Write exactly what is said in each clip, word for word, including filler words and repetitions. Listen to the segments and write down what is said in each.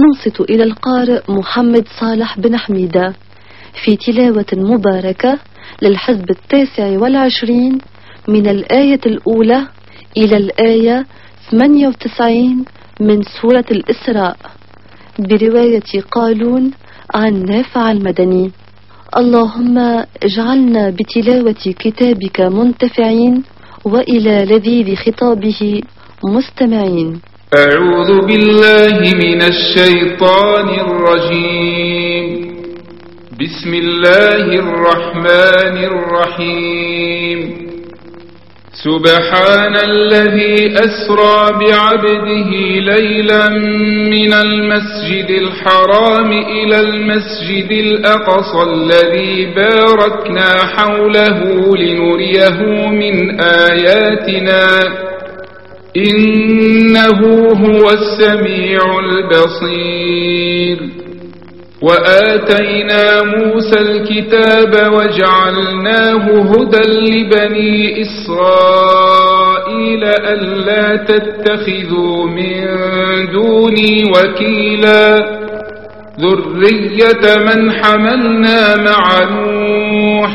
ننصت إلى القارئ محمد صالح بن حميدة في تلاوة مباركة للحزب التاسع والعشرين من الآية الأولى إلى الآية ثمانية وتسعين من سورة الإسراء برواية قالون عن نافع المدني. اللهم اجعلنا بتلاوة كتابك منتفعين وإلى لذيذ خطابه مستمعين. أعوذ بالله من الشيطان الرجيم. بسم الله الرحمن الرحيم. سبحان الذي أسرى بعبده ليلا من المسجد الحرام إلى المسجد الأقصى الذي باركنا حوله لنريه من آياتنا إنه هو السميع البصير. وآتينا موسى الكتاب وجعلناه هدى لبني إسرائيل ألا تتخذوا من دوني وكيلا ذرية من حملنا مع نوح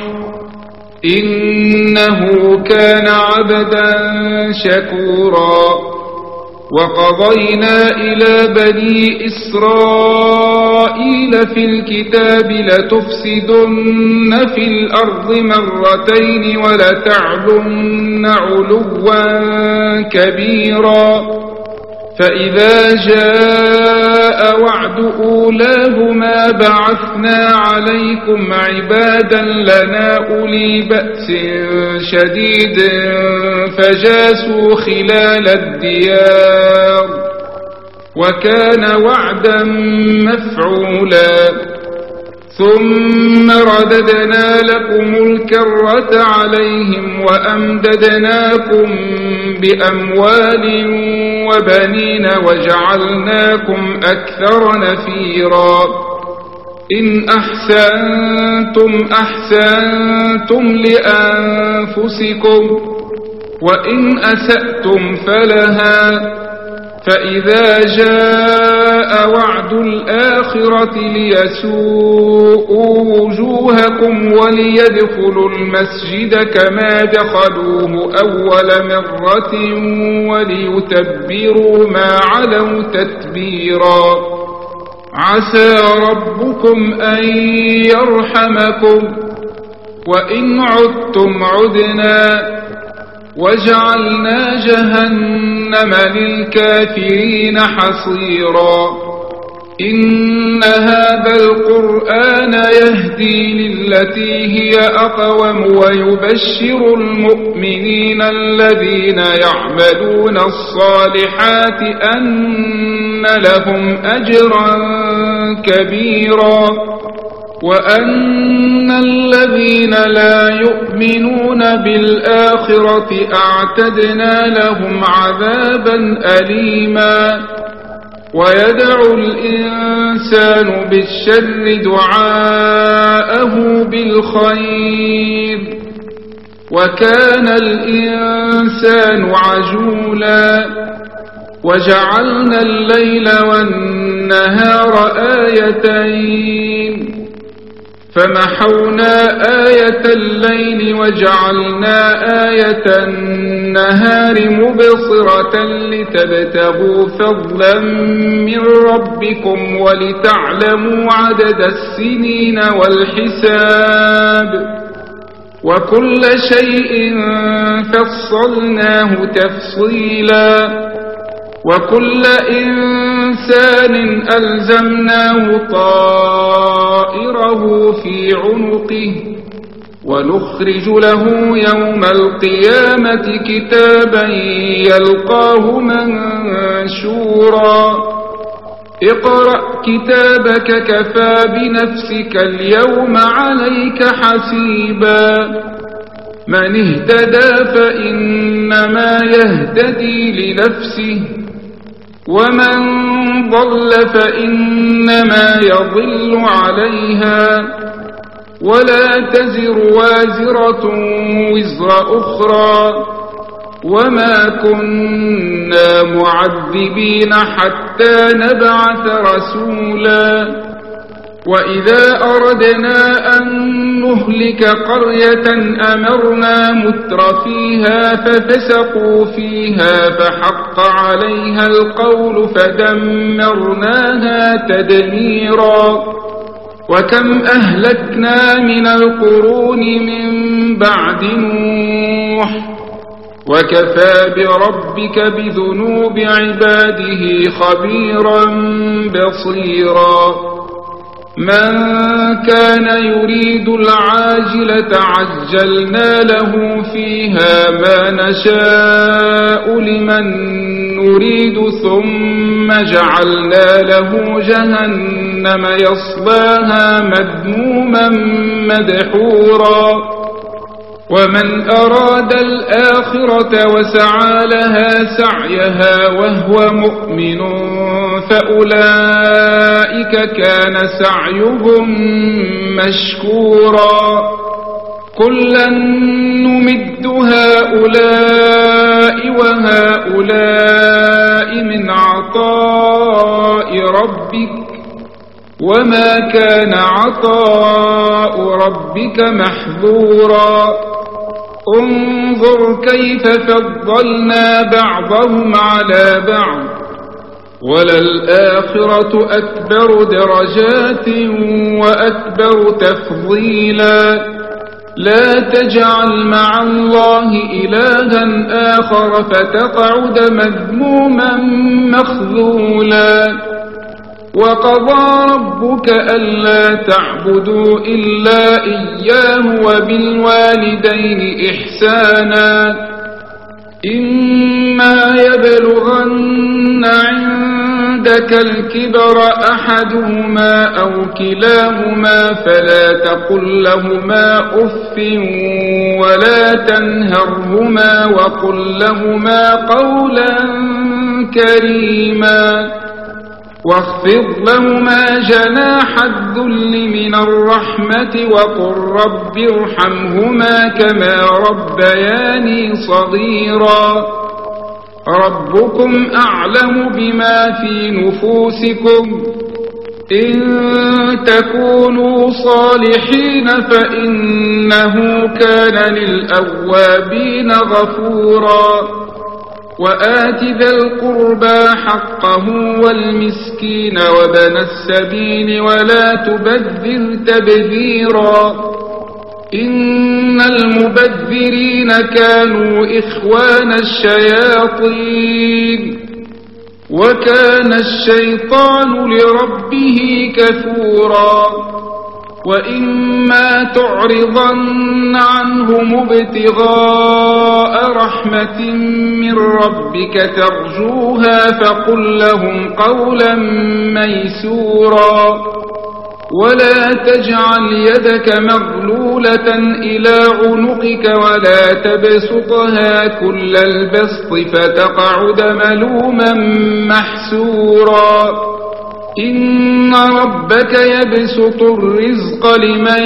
إنه كان عبدا شكورا. وقضينا إلى بني إسرائيل في الكتاب لتفسدن في الأرض مرتين ولتعلن علوا كبيرا. فإذا جاء وعد أولاهما بعثنا عليكم عبادا لنا أولي بأس شديد فجاسوا خلال الديار وكان وعدا مفعولا. ثم رددنا لكم الكرة عليهم وأمددناكم بأموال وبنين وجعلناكم أكثر نفيرا. إن أحسنتم أحسنتم لأنفسكم وإن أسأتم فلها. فإذا جاء وعد الآخرة ليسوءوا وجوهكم وليدخلوا المسجد كما دخلوه أول مرة وليتبروا ما علوا تتبيرا. عسى ربكم أن يرحمكم وإن عدتم عدنا وجعلنا جهنم للكافرين حصيرا. إن هذا القرآن يهدي للتي هي أقوم ويبشر المؤمنين الذين يعملون الصالحات أن لهم أجرا كبيرا وأن الذين لا يؤمنون بالآخرة أعتدنا لهم عذابا أليما. ويدعو الإنسان بالشر دعاءه بالخير وكان الإنسان عجولا. وجعلنا الليل والنهار آيتين فمحونا آية الليل وجعلنا آية النهار مبصرة لتبتغوا فضلا من ربكم ولتعلموا عدد السنين والحساب وكل شيء فصلناه تفصيلا. وكل إنسان ألزمناه طائره في عنقه ونخرج له يوم القيامة كتابا يلقاه منشورا. اقرأ كتابك كفى بنفسك اليوم عليك حسيبا. من اهتدى فإنما يهتدي لنفسه ومن ضل فإنما يضل عليها ولا تزر وازرة وزر أخرى وما كنا معذبين حتى نبعث رسولا وإذا أردنا أن نهلك قرية أمرنا مترفيها ففسقوا فيها فحق عليها القول فدمرناها تدميرا وكم أهلكنا من القرون من بعد نوح وكفى بربك بذنوب عباده خبيرا بصيرا من كان يريد العاجلة عجلنا له فيها ما نشاء لمن نريد ثم جعلنا له جهنم يصلاها مذموما مدحورا ومن أراد الآخرة وسعى لها سعيها وهو مؤمن فأولئك كان سعيهم مشكورا كلا نمد هؤلاء وهؤلاء من عطاء ربك وما كان عطاء ربك محظورا انظر كيف فضلنا بعضهم على بعض وللآخرة أكبر درجات وأكبر تفضيلا لا تجعل مع الله إلها آخر فتقعد مذموما مخذولا وقضى ربك ألا تعبدوا إلا إياه وبالوالدين إحسانا إما يبلغن عندك الكبر أحدهما أو كلاهما فلا تقل لهما أف ولا تنهرهما وقل لهما قولا كريما واخفض لهما جناح الذل من الرحمة وقل رب ارحمهما كما ربياني صغيرا ربكم أعلم بما في نفوسكم إن تكونوا صالحين فإنه كان للأوابين غفورا وآت ذا القربى حقه والمسكين وابن السبيل ولا تبذر تبذيرا إن المبذرين كانوا إخوان الشياطين وكان الشيطان لربه كفورا وإما تعرضن عنهم ابتغاء رحمة من ربك ترجوها فقل لهم قولا ميسورا ولا تجعل يدك مغلولة إلى عنقك ولا تبسطها كل البسط فتقعد ملوما محسورا إن ربك يبسط الرزق لمن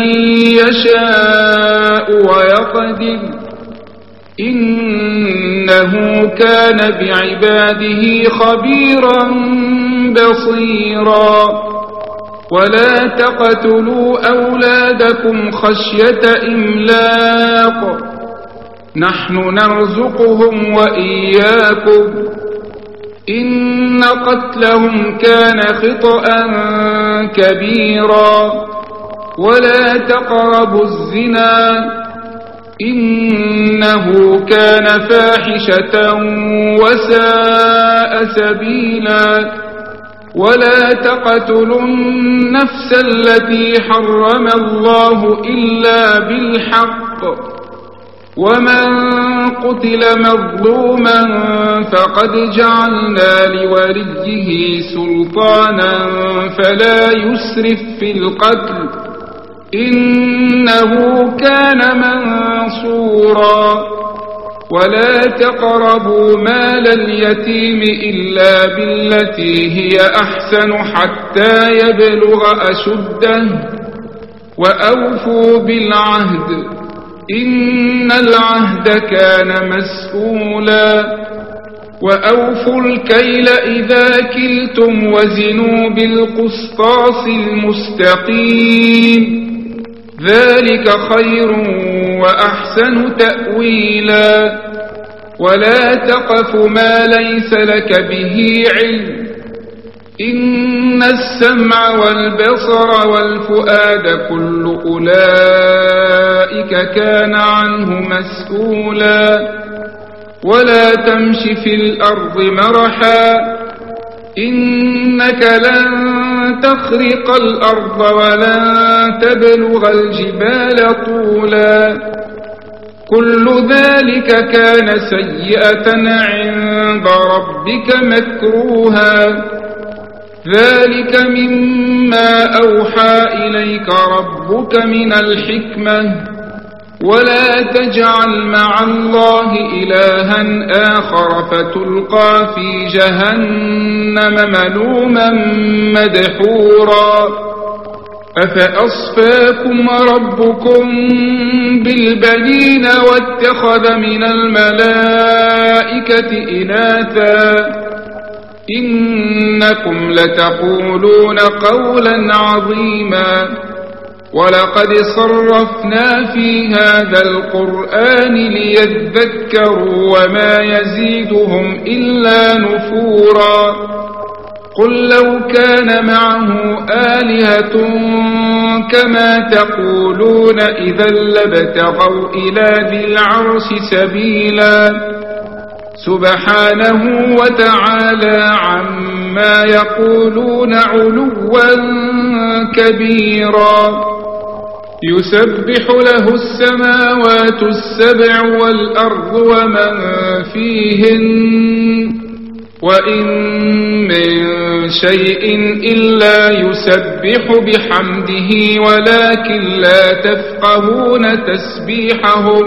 يشاء ويقدر إنه كان بعباده خبيرا بصيرا ولا تقتلوا أولادكم خشية إملاق نحن نرزقهم وإياكم إن قتلهم كان خطأ كبيرا ولا تقربوا الزنا إنه كان فاحشة وساء سبيلا ولا تقتلوا النفس التي حرم الله إلا بالحق ومن قتل مظلوما فقد جعلنا لوليه سلطانا فلا يسرف في القتل إنه كان منصورا ولا تقربوا مال اليتيم إلا بالتي هي أحسن حتى يبلغ أشده وأوفوا بالعهد إن العهد كان مسؤولا وأوفوا الكيل إذا كلتم وزنوا بالقسطاس المستقيم ذلك خير وأحسن تأويلا ولا تقف ما ليس لك به علم إن السمع والبصر والفؤاد كل أولئك كان عنه مسؤولا ولا تمش في الأرض مرحا إنك لن تخرق الأرض ولن تبلغ الجبال طولا كل ذلك كان سيئة عند ربك مكروها ذلك مما أوحى إليك ربك من الحكمة ولا تجعل مع الله إلها آخر فتلقى في جهنم ملوما مدحورا أفأصفاكم ربكم بالبنين واتخذ من الملائكة إناثا إنكم لتقولون قولا عظيما ولقد صرفنا في هذا القرآن ليذكروا وما يزيدهم إلا نفورا قل لو كان معه آلهة كما تقولون إذا لابتغوا إلى ذي العرش سبيلا سبحانه وتعالى عما يقولون علوا كبيرا يسبح له السماوات السبع والأرض ومن فيهن وإن من شيء إلا يسبح بحمده ولكن لا تفقهون تسبيحهم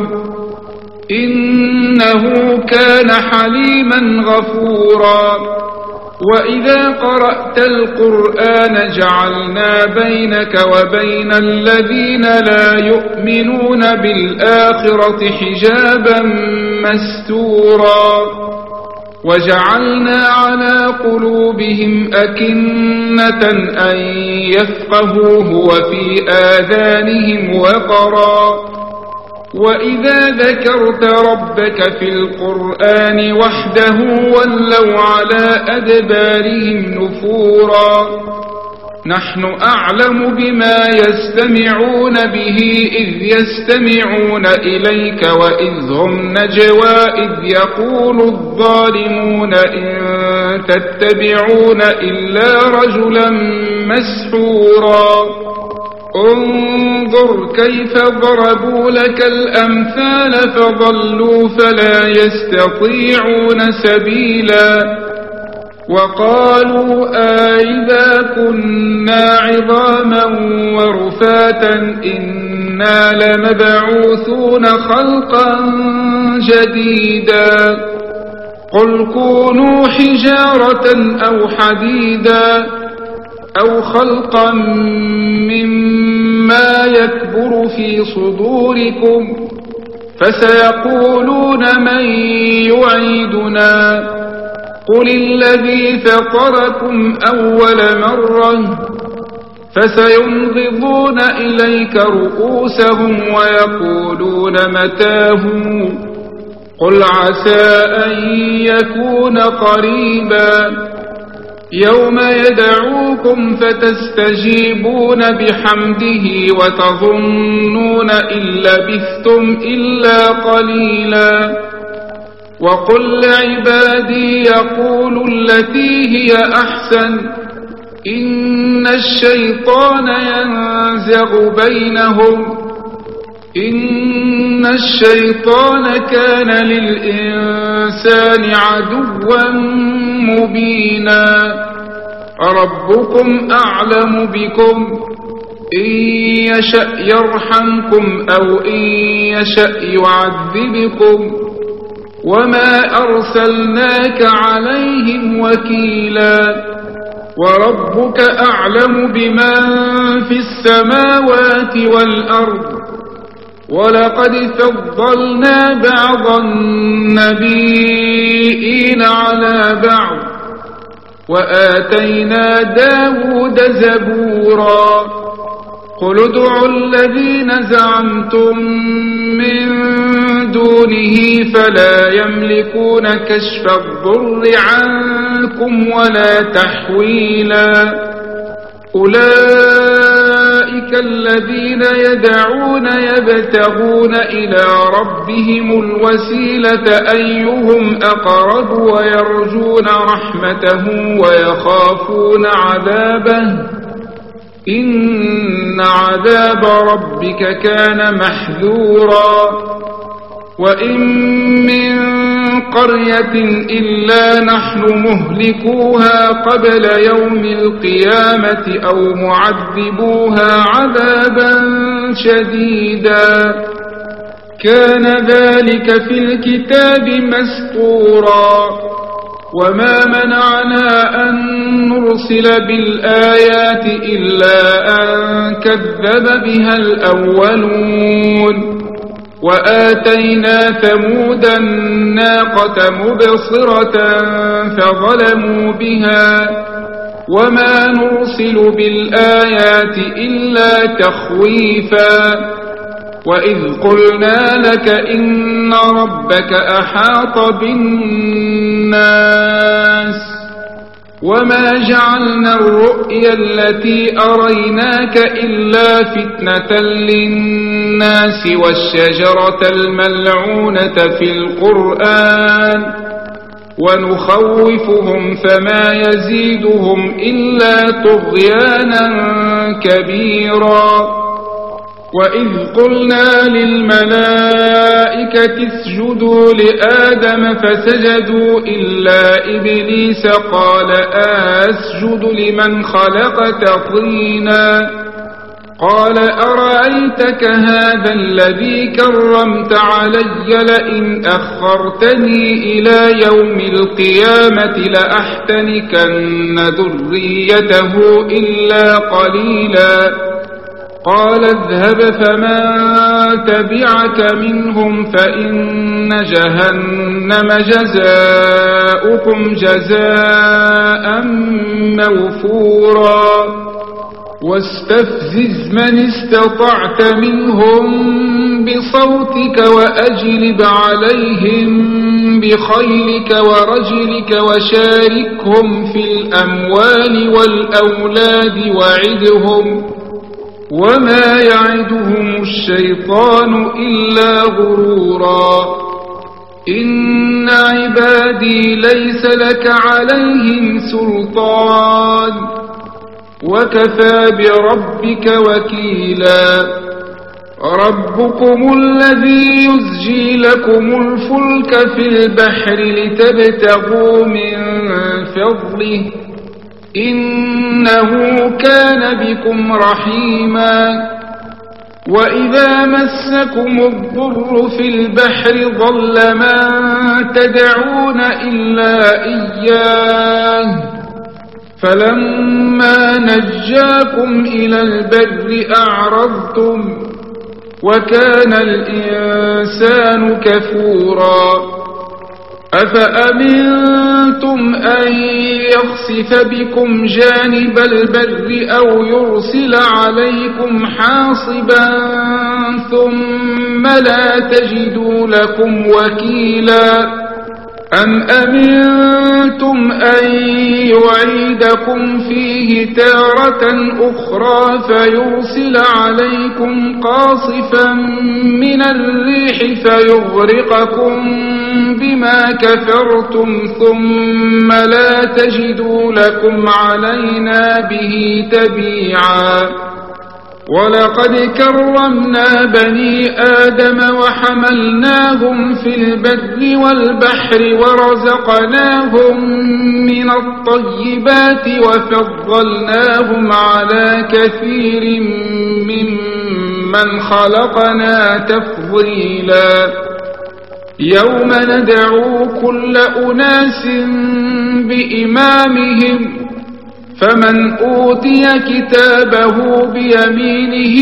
إنه كان حليما غفورا وإذا قرأت القرآن جعلنا بينك وبين الذين لا يؤمنون بالآخرة حجابا مستورا وجعلنا على قلوبهم أكنة أن يفقهوه وفي آذانهم وقرا وإذا ذكرت ربك في القرآن وحده ولوا على أدبارهم نفورا نحن أعلم بما يستمعون به إذ يستمعون إليك وإذ هم نجوى إذ يقول الظالمون إن تتبعون إلا رجلا مسحورا انظر كيف ضربوا لك الأمثال فضلوا فلا يستطيعون سبيلا وقالوا أئذا كنا عظاما ورفاتا إنا لمبعوثون خلقا جديدا قل كونوا حجارة أو حديدا أو خلقا مما يكبر في صدوركم فسيقولون من يعيدنا قل الذي فطركم أول مرة فسينغضون إليك رؤوسهم ويقولون متاه قل عسى أن يكون قريبا يوم يدعوكم فتستجيبون بحمده وتظنون إن لبثتم إلا قليلا وقل لعبادي يقولوا التي هي أحسن إن الشيطان ينزغ بينهم إن الشيطان كان للإنسان عدوا مبينا ربكم أعلم بكم إن يشأ يرحمكم أو إن يشأ يعذبكم وما أرسلناك عليهم وكيلا وربك أعلم بمن في السماوات والأرض ولقد فضلنا بعض النبيين على بعض وآتينا داود زبورا قل ادعوا الذين زعمتم من دونه فلا يملكون كشف الضر عنكم ولا تحويلا أولئك الذين يدعون يبتغون إلى ربهم الوسيلة أيهم أقرب ويرجون رحمته ويخافون عذابه إن عذاب ربك كان محذورا وإن من قرية إلا نحن مهلكوها قبل يوم القيامة أو معذبوها عذابا شديدا كان ذلك في الكتاب مسطورا وما منعنا أن نرسل بالآيات إلا أن كذب بها الأولون وآتينا ثمود الناقة مبصرة فظلموا بها وما نرسل بالآيات إلا تخويفا وإذ قلنا لك إن ربك أحاط بالناس وما جعلنا الرؤيا التي أريناك إلا فتنة للناس والشجرة الملعونة في القرآن ونخوفهم فما يزيدهم إلا طغيانا كبيرا وإذ قلنا للملائكة اسجدوا لآدم فسجدوا إلا إبليس قال أسجد لمن خلقت طينا قال أرأيتك هذا الذي كرمت علي لئن أخرتني إلى يوم القيامة لأحتنكن ذريته إلا قليلا قال اذهب فمن تبعك منهم فإن جهنم جزاؤكم جزاء موفورا واستفزز من استطعت منهم بصوتك وأجلب عليهم بخيلك ورجلك وشاركهم في الأموال والأولاد وعدهم وما يعدهم الشيطان إلا غرورا إن عبادي ليس لك عليهم سلطان وكفى بربك وكيلا ربكم الذي يزجي لكم الفلك في البحر لتبتغوا من فضله إنه كان بكم رحيما وإذا مسكم الضر في البحر ضل من تدعون إلا إياه فلما نجاكم إلى البر أعرضتم وكان الإنسان كفورا أفأمنتم أن يخسف بكم جانب البر أو يرسل عليكم حاصبا ثم لا تجدوا لكم وكيلا أم أمنتم أن يعيدكم فيه تارة أخرى فيرسل عليكم قاصفا من الريح فيغرقكم بما كفرتم ثم لا تجدوا لكم علينا به تبيعا ولقد كرمنا بني آدم وحملناهم في البر والبحر ورزقناهم من الطيبات وفضلناهم على كثير ممن خلقنا تفضيلا يوم ندعو كل أناس بإمامهم فمن أوتي كتابه بيمينه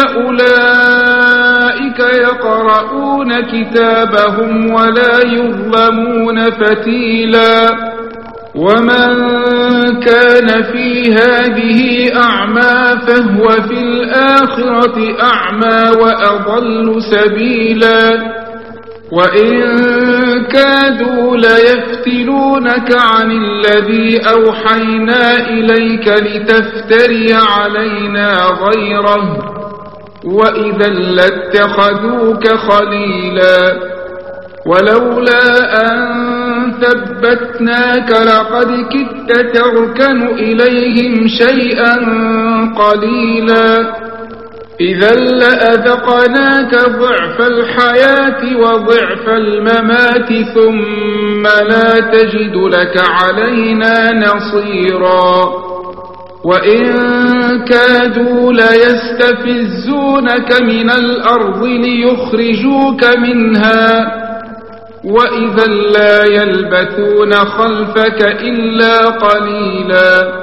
فأولئك يقرؤون كتابهم ولا يظلمون فتيلا ومن كان في هذه أعمى فهو في الآخرة أعمى وأضل سبيلا وإن كادوا ليفتنونك عن الذي أوحينا إليك لتفتري علينا غيره وإذا لاتخذوك خليلا ولولا أن ثبتناك لقد كدت تركن إليهم شيئا قليلا إذا لأذقناك ضعف الحياة وضعف الممات ثم لا تجد لك علينا نصيرا وإن كادوا ليستفزونك من الأرض ليخرجوك منها وإذا لا يلبثون خلفك إلا قليلا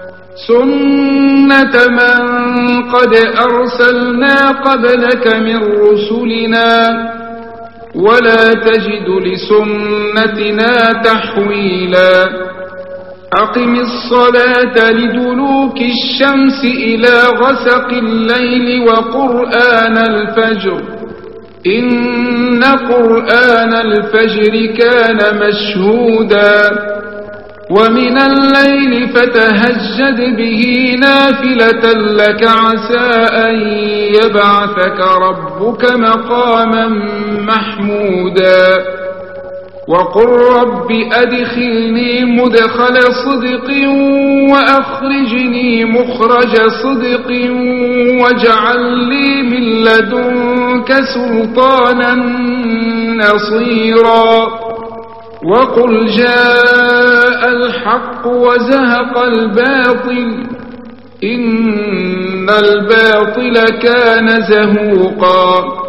سنة من قد أرسلنا قبلك من رسلنا ولا تجد لسنتنا تحويلا أقم الصلاة لدلوك الشمس إلى غسق الليل وقرآن الفجر إن قرآن الفجر كان مشهودا ومن الليل فتهجد به نافلة لك عسى أن يبعثك ربك مقاما محمودا وقل رب أدخلني مدخل صدق وأخرجني مخرج صدق واجعل لي من لدنك سلطانا نصيرا وقل جاء الحق وزهق الباطل إن الباطل كان زهوقا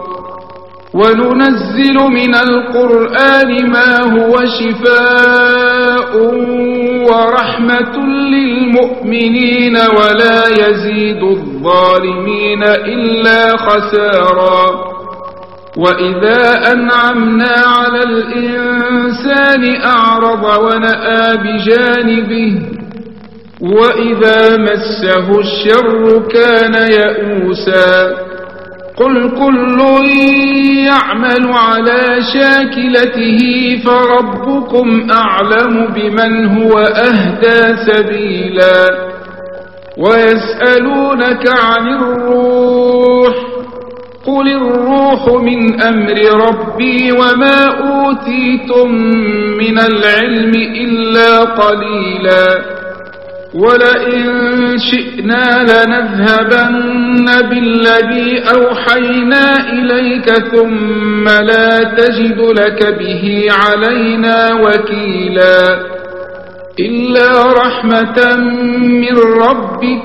وننزل من القرآن ما هو شفاء ورحمة للمؤمنين ولا يزيد الظالمين إلا خسارا وإذا أنعمنا على الإنسان أعرض ونأى بجانبه وإذا مسه الشر كان يئوسا قل كل يعمل على شاكلته فربكم أعلم بمن هو أهدى سبيلا ويسألونك عن الروح قل الروح من أمر ربي وما أوتيتم من العلم إلا قليلا ولئن شئنا لنذهبن بالذي أوحينا إليك ثم لا تجد لك به علينا وكيلا إلا رحمة من ربك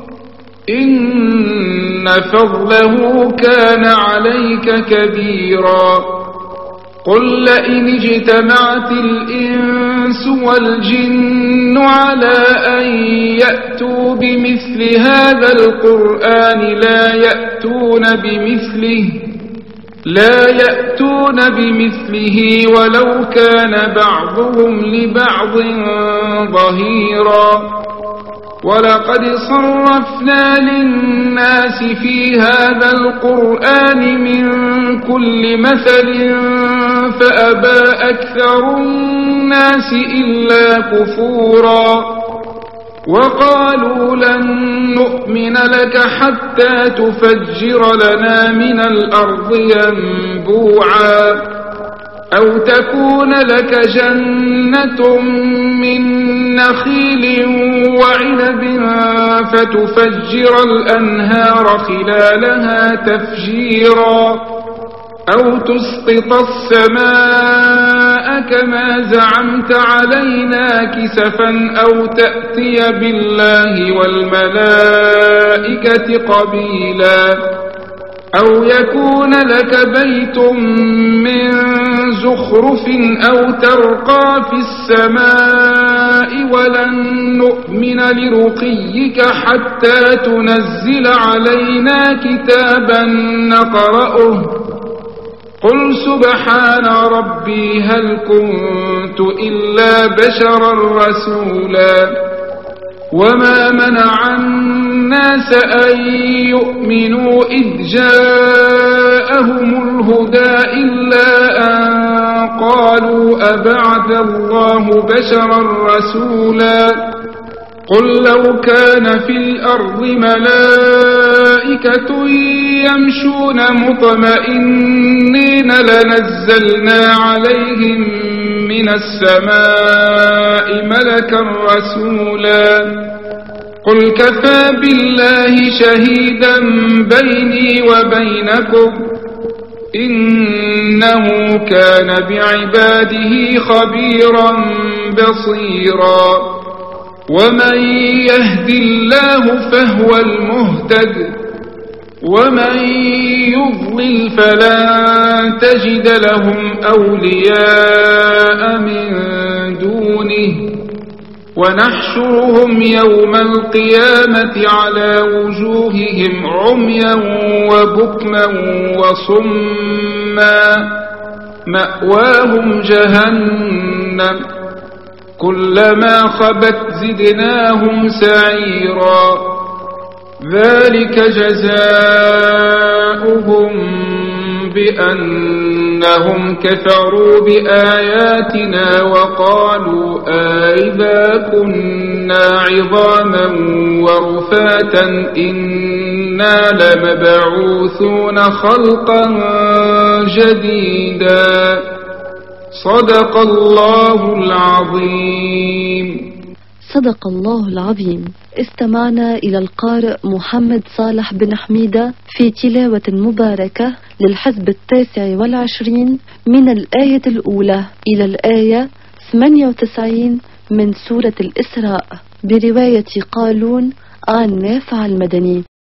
إن فضله كان عليك كبيرا قل لئن اجتمعت الإنس والجن على أن يأتوا بمثل هذا القرآن لا يأتون بمثله لا يأتون بمثله ولو كان بعضهم لبعض ظهيرا ولقد صرفنا للناس في هذا القرآن من كل مثل فأبى أكثر الناس إلا كفورا وقالوا لن نؤمن لك حتى تفجر لنا من الأرض ينبوعا أو تكون لك جنة من نخيل وعنب فتفجر الأنهار خلالها تفجيرا أو تسقط السماء كما زعمت علينا كسفا أو تأتي بالله والملائكة قبيلا أو يكون لك بيت من زخرف أو ترقى في السماء ولن نؤمن لرقيك حتى تنزل علينا كتابا نقرأه قل سبحان ربي هل كنت إلا بشرا رسولا وما منع الناس أن يؤمنوا إذ جاءهم الهدى إلا أن قالوا أبعث الله بشرا رسولا قل لو كان في الأرض ملائكة يمشون مطمئنين لنزلنا عليهم من السماء ملكا رسولا قل كفى بالله شهيدا بيني وبينكم إنه كان بعباده خبيرا بصيرا ومن يهد الله فهو المهتد ومن يضلل فلن تجد لهم أولياء من دونه ونحشرهم يوم القيامة على وجوههم عميا وبكما وصما مأواهم جهنم كلما خبت زدناهم سعيرا ذلك جزاؤهم بأنهم كفروا بآياتنا وقالوا أئذا كنا عظاما ورفاتا إنا لمبعوثون خلقا جديدا صدق الله العظيم. صدق الله العظيم. استمعنا إلى القارئ محمد صالح بن حميدة في تلاوة مباركة للحزب التاسع والعشرين من الآية الأولى إلى الآية ثمانية وتسعين من سورة الإسراء برواية قالون عن نافع المدني.